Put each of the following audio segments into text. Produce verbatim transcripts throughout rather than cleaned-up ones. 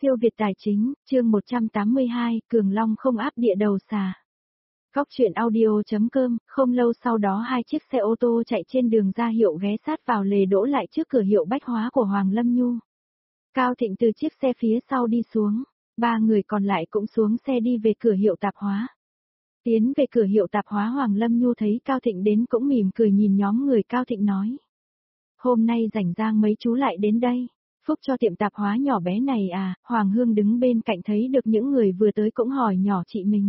Siêu Việt Tài Chính, chương một trăm tám mươi hai, Cường Long không áp địa đầu xà. Góc truyện audio.com, không lâu sau đó hai chiếc xe ô tô chạy trên đường ra hiệu ghé sát vào lề đỗ lại trước cửa hiệu bách hóa của Hoàng Lâm Nhu. Cao Thịnh từ chiếc xe phía sau đi xuống, ba người còn lại cũng xuống xe đi về cửa hiệu tạp hóa. Tiến về cửa hiệu tạp hóa Hoàng Lâm Nhu thấy Cao Thịnh đến cũng mỉm cười nhìn nhóm người. Cao Thịnh nói: Hôm nay rảnh rang mấy chú lại đến đây. Phúc cho tiệm tạp hóa nhỏ bé này à? Hoàng Hương đứng bên cạnh thấy được những người vừa tới cũng hỏi nhỏ chị mình.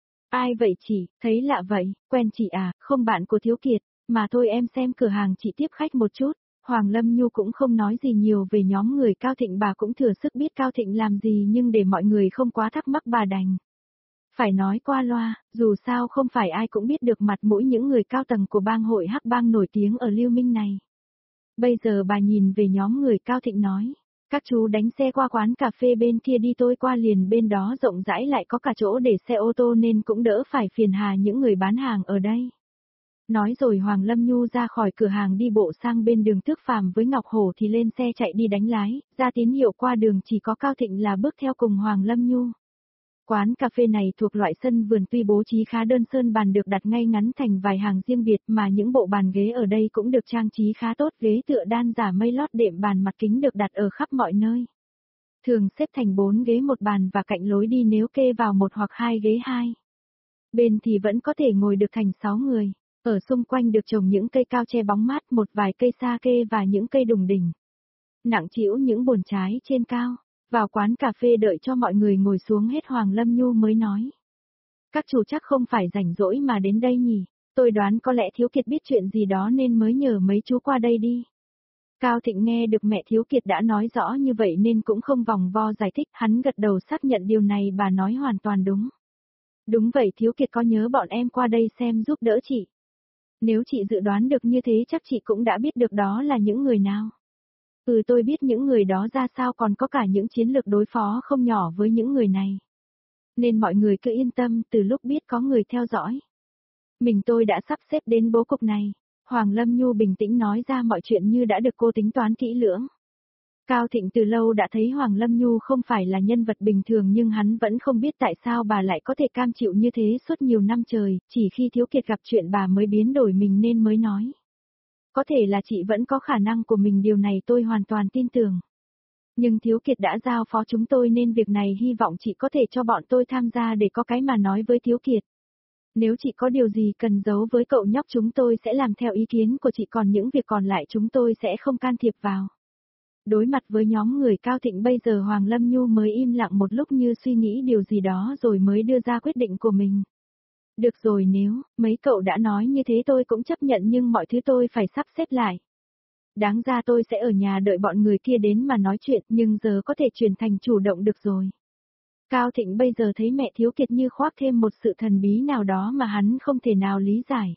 Ai vậy chị, thấy lạ vậy, quen chị à, không bạn của Thiếu Kiệt, mà thôi em xem cửa hàng chị tiếp khách một chút. Hoàng Lâm Nhu cũng không nói gì nhiều về nhóm người Cao Thịnh, bà cũng thừa sức biết Cao Thịnh làm gì nhưng để mọi người không quá thắc mắc bà đành phải nói qua loa, dù sao không phải ai cũng biết được mặt mũi những người cao tầng của bang hội Hắc Bang nổi tiếng ở Lưu Minh này. Bây giờ bà nhìn về nhóm người Cao Thịnh nói: Các chú đánh xe qua quán cà phê bên kia đi, tôi qua liền, bên đó rộng rãi lại có cả chỗ để xe ô tô nên cũng đỡ phải phiền hà những người bán hàng ở đây. Nói rồi Hoàng Lâm Nhu ra khỏi cửa hàng đi bộ sang bên đường Tước Phàm với Ngọc Hổ thì lên xe chạy đi đánh lái, ra tín hiệu qua đường, chỉ có Cao Thịnh là bước theo cùng Hoàng Lâm Nhu. Quán cà phê này thuộc loại sân vườn, tuy bố trí khá đơn sơ, bàn được đặt ngay ngắn thành vài hàng riêng biệt mà những bộ bàn ghế ở đây cũng được trang trí khá tốt, ghế tựa đan giả mây lót đệm bàn mặt kính được đặt ở khắp mọi nơi. Thường xếp thành bốn ghế một bàn và cạnh lối đi nếu kê vào một hoặc hai ghế hai bên thì vẫn có thể ngồi được thành sáu người. Ở xung quanh được trồng những cây cao che bóng mát, một vài cây sa kê và những cây đùng đỉnh nặng trĩu những bồn trái trên cao. Vào quán cà phê đợi cho mọi người ngồi xuống hết Hoàng Lâm Nhu mới nói: Các chú chắc không phải rảnh rỗi mà đến đây nhỉ? Tôi đoán có lẽ Thiếu Kiệt biết chuyện gì đó nên mới nhờ mấy chú qua đây đi. Cao Thịnh nghe được mẹ Thiếu Kiệt đã nói rõ như vậy nên cũng không vòng vo giải thích, hắn gật đầu xác nhận điều này bà nói hoàn toàn đúng. Đúng vậy, Thiếu Kiệt có nhớ bọn em qua đây xem giúp đỡ chị. Nếu chị dự đoán được như thế chắc chị cũng đã biết được đó là những người nào. Ừ, tôi biết những người đó ra sao, còn có cả những chiến lược đối phó không nhỏ với những người này. Nên mọi người cứ yên tâm, từ lúc biết có người theo dõi mình tôi đã sắp xếp đến bố cục này. Hoàng Lâm Nhu bình tĩnh nói ra mọi chuyện như đã được cô tính toán kỹ lưỡng. Cao Thịnh từ lâu đã thấy Hoàng Lâm Nhu không phải là nhân vật bình thường nhưng hắn vẫn không biết tại sao bà lại có thể cam chịu như thế suốt nhiều năm trời, chỉ khi Thiếu Kiệt gặp chuyện bà mới biến đổi mình nên mới nói. Có thể là chị vẫn có khả năng của mình, điều này tôi hoàn toàn tin tưởng. Nhưng Thiếu Kiệt đã giao phó chúng tôi nên việc này hy vọng chị có thể cho bọn tôi tham gia để có cái mà nói với Thiếu Kiệt. Nếu chị có điều gì cần giấu với cậu nhóc chúng tôi sẽ làm theo ý kiến của chị, còn những việc còn lại chúng tôi sẽ không can thiệp vào. Đối mặt với nhóm người Cao Thịnh bây giờ Hoàng Lâm Nhu mới im lặng một lúc như suy nghĩ điều gì đó rồi mới đưa ra quyết định của mình. Được rồi, nếu mấy cậu đã nói như thế tôi cũng chấp nhận, nhưng mọi thứ tôi phải sắp xếp lại. Đáng ra tôi sẽ ở nhà đợi bọn người kia đến mà nói chuyện, nhưng giờ có thể chuyển thành chủ động được rồi. Cao Thịnh bây giờ thấy mẹ Thiếu Kiệt như khoác thêm một sự thần bí nào đó mà hắn không thể nào lý giải.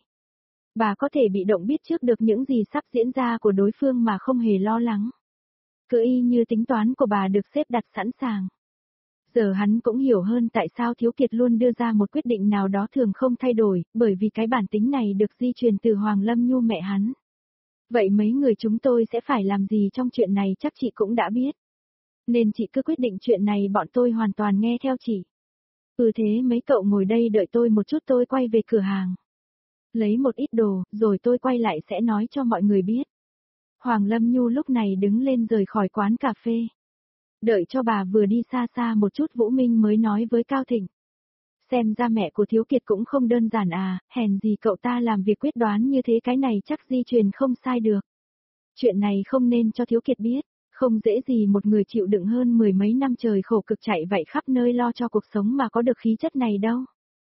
Bà có thể bị động biết trước được những gì sắp diễn ra của đối phương mà không hề lo lắng. Cứ y như tính toán của bà được xếp đặt sẵn sàng. Giờ hắn cũng hiểu hơn tại sao Thiếu Kiệt luôn đưa ra một quyết định nào đó thường không thay đổi, bởi vì cái bản tính này được di truyền từ Hoàng Lâm Nhu mẹ hắn. Vậy mấy người chúng tôi sẽ phải làm gì trong chuyện này chắc chị cũng đã biết. Nên chị cứ quyết định chuyện này, bọn tôi hoàn toàn nghe theo chị. Ừ, thế mấy cậu ngồi đây đợi tôi một chút, tôi quay về cửa hàng. Lấy một ít đồ, rồi tôi quay lại sẽ nói cho mọi người biết. Hoàng Lâm Nhu lúc này đứng lên rời khỏi quán cà phê. Đợi cho bà vừa đi xa xa một chút Vũ Minh mới nói với Cao Thịnh. Xem ra mẹ của Thiếu Kiệt cũng không đơn giản à, hèn gì cậu ta làm việc quyết đoán như thế, cái này chắc di truyền không sai được. Chuyện này không nên cho Thiếu Kiệt biết, không dễ gì một người chịu đựng hơn mười mấy năm trời khổ cực chạy vậy khắp nơi lo cho cuộc sống mà có được khí chất này đâu.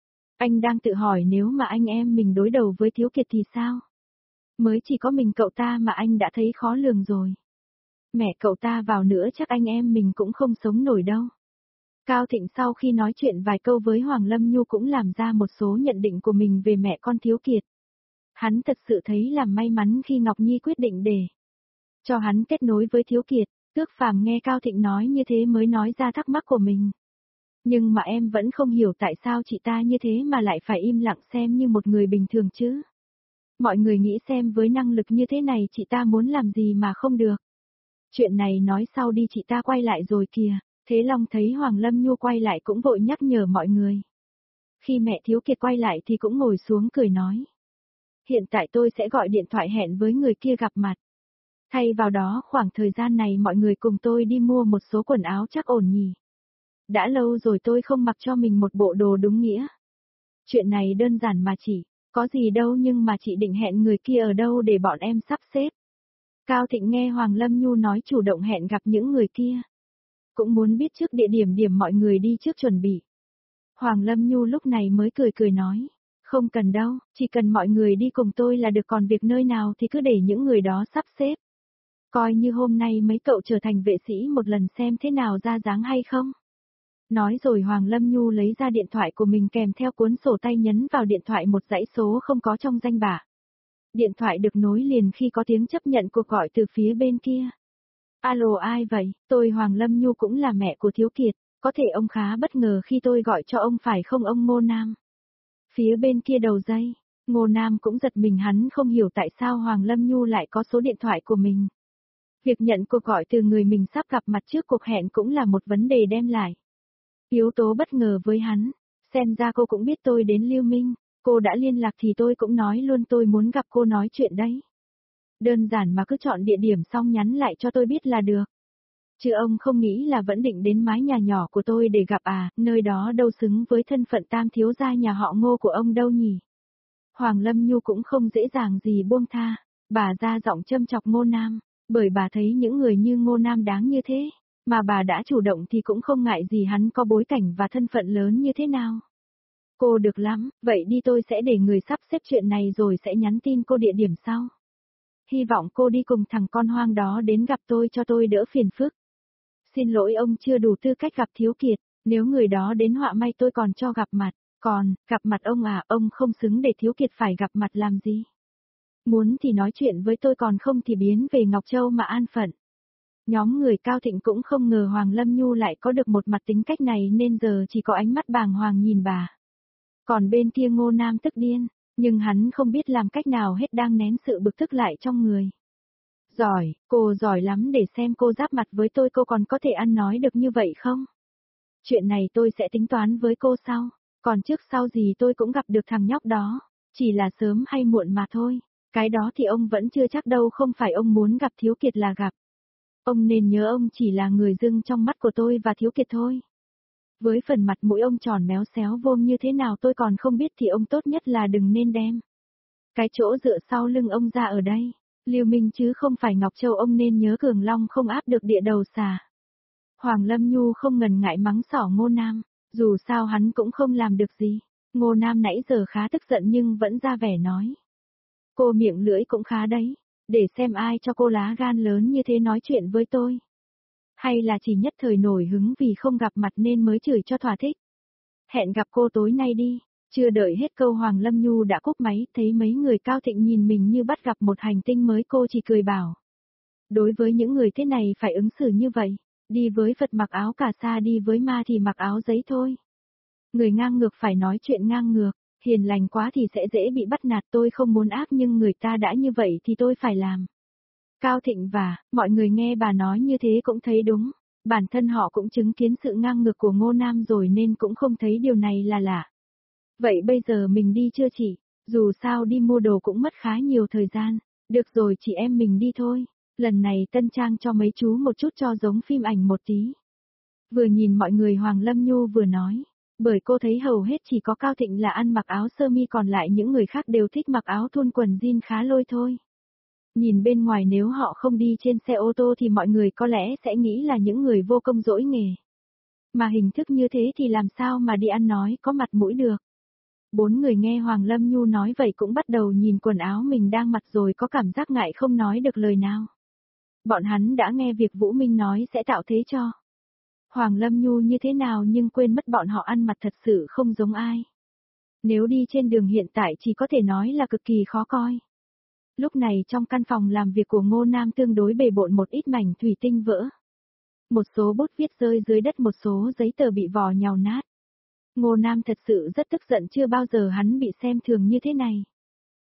Anh đang tự hỏi nếu mà anh em mình đối đầu với Thiếu Kiệt thì sao? Mới chỉ có mình cậu ta mà anh đã thấy khó lường rồi. Mẹ cậu ta vào nữa chắc anh em mình cũng không sống nổi đâu. Cao Thịnh sau khi nói chuyện vài câu với Hoàng Lâm Nhu cũng làm ra một số nhận định của mình về mẹ con Thiếu Kiệt. Hắn thật sự thấy là may mắn khi Ngọc Nhi quyết định để cho hắn kết nối với Thiếu Kiệt. Tước Phàm nghe Cao Thịnh nói như thế mới nói ra thắc mắc của mình. Nhưng mà em vẫn không hiểu tại sao chị ta như thế mà lại phải im lặng xem như một người bình thường chứ. Mọi người nghĩ xem với năng lực như thế này chị ta muốn làm gì mà không được. Chuyện này nói sau đi, chị ta quay lại rồi kìa. Thế Long thấy Hoàng Lâm Nhu quay lại cũng vội nhắc nhở mọi người. Khi mẹ Thiếu Kiệt quay lại thì cũng ngồi xuống cười nói. Hiện tại tôi sẽ gọi điện thoại hẹn với người kia gặp mặt. Thay vào đó khoảng thời gian này mọi người cùng tôi đi mua một số quần áo chắc ổn nhỉ. Đã lâu rồi tôi không mặc cho mình một bộ đồ đúng nghĩa. Chuyện này đơn giản mà chị, có gì đâu nhưng mà chị định hẹn người kia ở đâu để bọn em sắp xếp. Cao Thịnh nghe Hoàng Lâm Nhu nói chủ động hẹn gặp những người kia. Cũng muốn biết trước địa điểm điểm mọi người đi trước chuẩn bị. Hoàng Lâm Nhu lúc này mới cười cười nói. Không cần đâu, chỉ cần mọi người đi cùng tôi là được, còn việc nơi nào thì cứ để những người đó sắp xếp. Coi như hôm nay mấy cậu trở thành vệ sĩ một lần xem thế nào ra dáng hay không. Nói rồi Hoàng Lâm Nhu lấy ra điện thoại của mình kèm theo cuốn sổ tay nhấn vào điện thoại một dãy số không có trong danh bạ. Điện thoại được nối liền khi có tiếng chấp nhận cuộc gọi từ phía bên kia. Alo ai vậy, tôi Hoàng Lâm Nhu cũng là mẹ của Thiếu Kiệt, có thể ông khá bất ngờ khi tôi gọi cho ông phải không ông Ngô Nam? Phía bên kia đầu dây, Ngô Nam cũng giật mình, hắn không hiểu tại sao Hoàng Lâm Nhu lại có số điện thoại của mình. Việc nhận cuộc gọi từ người mình sắp gặp mặt trước cuộc hẹn cũng là một vấn đề đem lại. Yếu tố bất ngờ với hắn, xem ra cô cũng biết tôi đến Lưu Minh, cô đã liên lạc thì tôi cũng nói luôn tôi muốn gặp cô nói chuyện đấy. Đơn giản mà cứ chọn địa điểm xong nhắn lại cho tôi biết là được. Chứ ông không nghĩ là vẫn định đến mái nhà nhỏ của tôi để gặp à, nơi đó đâu xứng với thân phận tam thiếu gia nhà họ Ngô của ông đâu nhỉ. Hoàng Lâm Nhu cũng không dễ dàng gì buông tha, bà ra giọng châm chọc Ngô Nam, bởi bà thấy những người như Ngô Nam đáng như thế, mà bà đã chủ động thì cũng không ngại gì hắn có bối cảnh và thân phận lớn như thế nào. Cô được lắm, vậy đi tôi sẽ để người sắp xếp chuyện này rồi sẽ nhắn tin cô địa điểm sau. Hy vọng cô đi cùng thằng con hoang đó đến gặp tôi cho tôi đỡ phiền phức. Xin lỗi ông chưa đủ tư cách gặp Thiếu Kiệt, nếu người đó đến họa may tôi còn cho gặp mặt, còn, gặp mặt ông à, ông không xứng để Thiếu Kiệt phải gặp mặt làm gì. Muốn thì nói chuyện với tôi, còn không thì biến về Ngọc Châu mà an phận. Nhóm người Cao Thịnh cũng không ngờ Hoàng Lâm Nhu lại có được một mặt tính cách này nên giờ chỉ có ánh mắt bàng hoàng nhìn bà. Còn bên kia Ngô Nam tức điên, nhưng hắn không biết làm cách nào hết, đang nén sự bực tức lại trong người. Giỏi, cô giỏi lắm, để xem cô giáp mặt với tôi cô còn có thể ăn nói được như vậy không? Chuyện này tôi sẽ tính toán với cô sau, còn trước sau gì tôi cũng gặp được thằng nhóc đó, chỉ là sớm hay muộn mà thôi, cái đó thì ông vẫn chưa chắc đâu, không phải ông muốn gặp Thiếu Kiệt là gặp. Ông nên nhớ ông chỉ là người dưng trong mắt của tôi và Thiếu Kiệt thôi. Với phần mặt mũi ông tròn méo xéo vôm như thế nào tôi còn không biết thì ông tốt nhất là đừng nên đem cái chỗ dựa sau lưng ông ra ở đây. Lưu Minh chứ không phải Ngọc Châu, ông nên nhớ Cường Long không áp được địa đầu xà. Hoàng Lâm Nhu không ngần ngại mắng xỏ Ngô Nam, dù sao hắn cũng không làm được gì. Ngô Nam nãy giờ khá tức giận nhưng vẫn ra vẻ nói. Cô miệng lưỡi cũng khá đấy, để xem ai cho cô lá gan lớn như thế nói chuyện với tôi. Hay là chỉ nhất thời nổi hứng vì không gặp mặt nên mới chửi cho thỏa thích. Hẹn gặp cô tối nay đi. Chưa đợi hết câu Hoàng Lâm Nhu đã cúp máy, thấy mấy người Cao Thịnh nhìn mình như bắt gặp một hành tinh mới, cô chỉ cười bảo. Đối với những người thế này phải ứng xử như vậy, đi với Phật mặc áo cà sa, đi với ma thì mặc áo giấy thôi. Người ngang ngược phải nói chuyện ngang ngược, hiền lành quá thì sẽ dễ bị bắt nạt, tôi không muốn ác nhưng người ta đã như vậy thì tôi phải làm. Cao Thịnh và, mọi người nghe bà nói như thế cũng thấy đúng, bản thân họ cũng chứng kiến sự ngang ngược của Ngô Nam rồi nên cũng không thấy điều này là lạ. Vậy bây giờ mình đi chưa chị? Dù sao đi mua đồ cũng mất khá nhiều thời gian. Được rồi chị em mình đi thôi. Lần này tân trang cho mấy chú một chút cho giống phim ảnh một tí. Vừa nhìn mọi người Hoàng Lâm Nhu vừa nói. Bởi cô thấy hầu hết chỉ có Cao Thịnh là ăn mặc áo sơ mi, còn lại những người khác đều thích mặc áo thun quần jean khá lôi thôi. Nhìn bên ngoài nếu họ không đi trên xe ô tô thì mọi người có lẽ sẽ nghĩ là những người vô công dỗi nghề. Mà hình thức như thế thì làm sao mà đi ăn nói có mặt mũi được. Bốn người nghe Hoàng Lâm Nhu nói vậy cũng bắt đầu nhìn quần áo mình đang mặc rồi có cảm giác ngại không nói được lời nào. Bọn hắn đã nghe việc Vũ Minh nói sẽ tạo thế cho Hoàng Lâm Nhu như thế nào nhưng quên mất bọn họ ăn mặc thật sự không giống ai. Nếu đi trên đường hiện tại chỉ có thể nói là cực kỳ khó coi. Lúc này trong căn phòng làm việc của Ngô Nam tương đối bề bộn, một ít mảnh thủy tinh vỡ. Một số bút viết rơi dưới đất, một số giấy tờ bị vò nhào nát. Ngô Nam thật sự rất tức giận, chưa bao giờ hắn bị xem thường như thế này.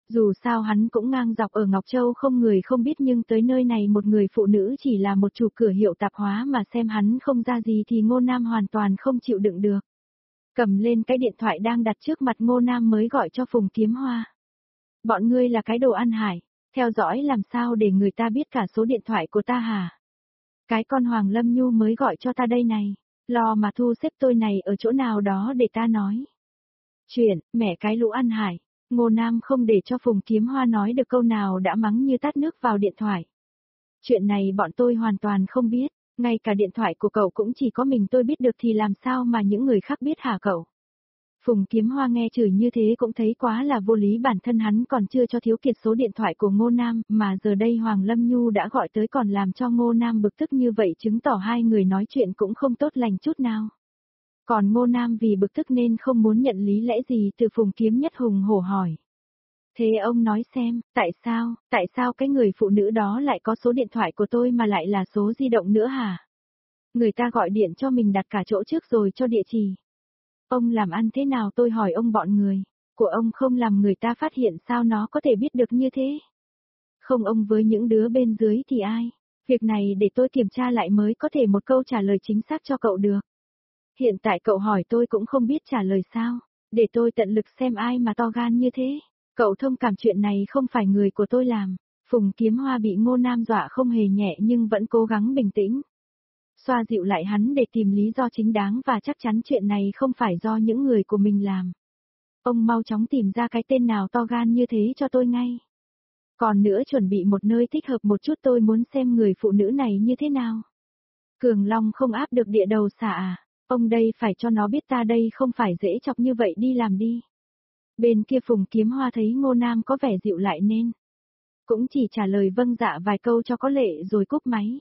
Dù sao hắn cũng ngang dọc ở Ngọc Châu không người không biết nhưng tới nơi này một người phụ nữ chỉ là một chủ cửa hiệu tạp hóa mà xem hắn không ra gì thì Ngô Nam hoàn toàn không chịu đựng được. Cầm lên cái điện thoại đang đặt trước mặt Ngô Nam mới gọi cho Phùng Kiếm Hoa. Bọn ngươi là cái đồ ăn hại, theo dõi làm sao để người ta biết cả số điện thoại của ta hả? Cái con Hoàng Lâm Nhu mới gọi cho ta đây này, lo mà thu xếp tôi này ở chỗ nào đó để ta nói. Chuyện, mẹ cái lũ ăn hại. Ngô Nam không để cho Phùng Kiếm Hoa nói được câu nào đã mắng như tát nước vào điện thoại. Chuyện này bọn tôi hoàn toàn không biết, ngay cả điện thoại của cậu cũng chỉ có mình tôi biết được thì làm sao mà những người khác biết hả cậu? Phùng Kiếm Hoa nghe chửi như thế cũng thấy quá là vô lý, bản thân hắn còn chưa cho Thiếu Kiệt số điện thoại của Ngô Nam, mà giờ đây Hoàng Lâm Nhu đã gọi tới còn làm cho Ngô Nam bực tức như vậy, chứng tỏ hai người nói chuyện cũng không tốt lành chút nào. Còn Ngô Nam vì bực tức nên không muốn nhận lý lẽ gì từ Phùng Kiếm Nhất hùng hổ hỏi. Thế ông nói xem, tại sao, tại sao cái người phụ nữ đó lại có số điện thoại của tôi mà lại là số di động nữa hả? Người ta gọi điện cho mình đặt cả chỗ trước rồi cho địa chỉ. Ông làm ăn thế nào tôi hỏi ông, bọn người của ông không làm người ta phát hiện sao nó có thể biết được như thế? Không ông với những đứa bên dưới thì ai? Việc này để tôi kiểm tra lại mới có thể một câu trả lời chính xác cho cậu được. Hiện tại cậu hỏi tôi cũng không biết trả lời sao, để tôi tận lực xem ai mà to gan như thế. Cậu thông cảm, chuyện này không phải người của tôi làm. Phùng Kiếm Hoa bị Ngô Nam dọa không hề nhẹ nhưng vẫn cố gắng bình tĩnh. Xoa dịu lại hắn để tìm lý do chính đáng và chắc chắn chuyện này không phải do những người của mình làm. Ông mau chóng tìm ra cái tên nào to gan như thế cho tôi ngay. Còn nữa chuẩn bị một nơi thích hợp một chút, tôi muốn xem người phụ nữ này như thế nào. Cường Long không áp được địa đầu xà à? Ông đây phải cho nó biết ta đây không phải dễ chọc như vậy, đi làm đi. Bên kia Phùng Kiếm Hoa thấy Ngô Nam có vẻ dịu lại nên cũng chỉ trả lời vâng dạ vài câu cho có lệ rồi cúp máy.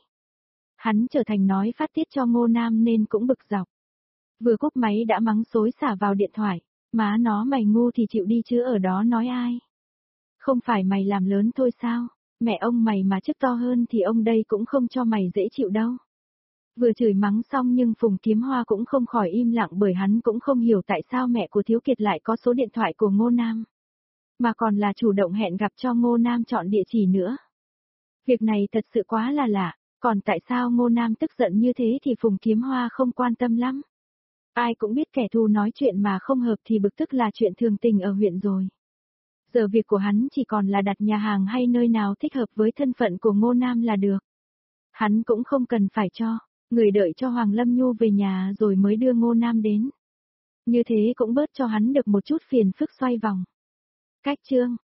Hắn trở thành nói phát tiết cho Ngô Nam nên cũng bực dọc. Vừa cúp máy đã mắng xối xả vào điện thoại, má nó mày ngu thì chịu đi chứ ở đó nói ai. Không phải mày làm lớn thôi sao, mẹ ông mày mà chức to hơn thì ông đây cũng không cho mày dễ chịu đâu. Vừa chửi mắng xong nhưng Phùng Kiếm Hoa cũng không khỏi im lặng, bởi hắn cũng không hiểu tại sao mẹ của Thiếu Kiệt lại có số điện thoại của Ngô Nam. Mà còn là chủ động hẹn gặp cho Ngô Nam chọn địa chỉ nữa. Việc này thật sự quá là lạ, còn tại sao Ngô Nam tức giận như thế thì Phùng Kiếm Hoa không quan tâm lắm. Ai cũng biết kẻ thù nói chuyện mà không hợp thì bực tức là chuyện thường tình ở huyện rồi. Giờ việc của hắn chỉ còn là đặt nhà hàng hay nơi nào thích hợp với thân phận của Ngô Nam là được. Hắn cũng không cần phải cho người đợi cho Hoàng Lâm Nhu về nhà rồi mới đưa Ngô Nam đến. Như thế cũng bớt cho hắn được một chút phiền phức xoay vòng. Cách chương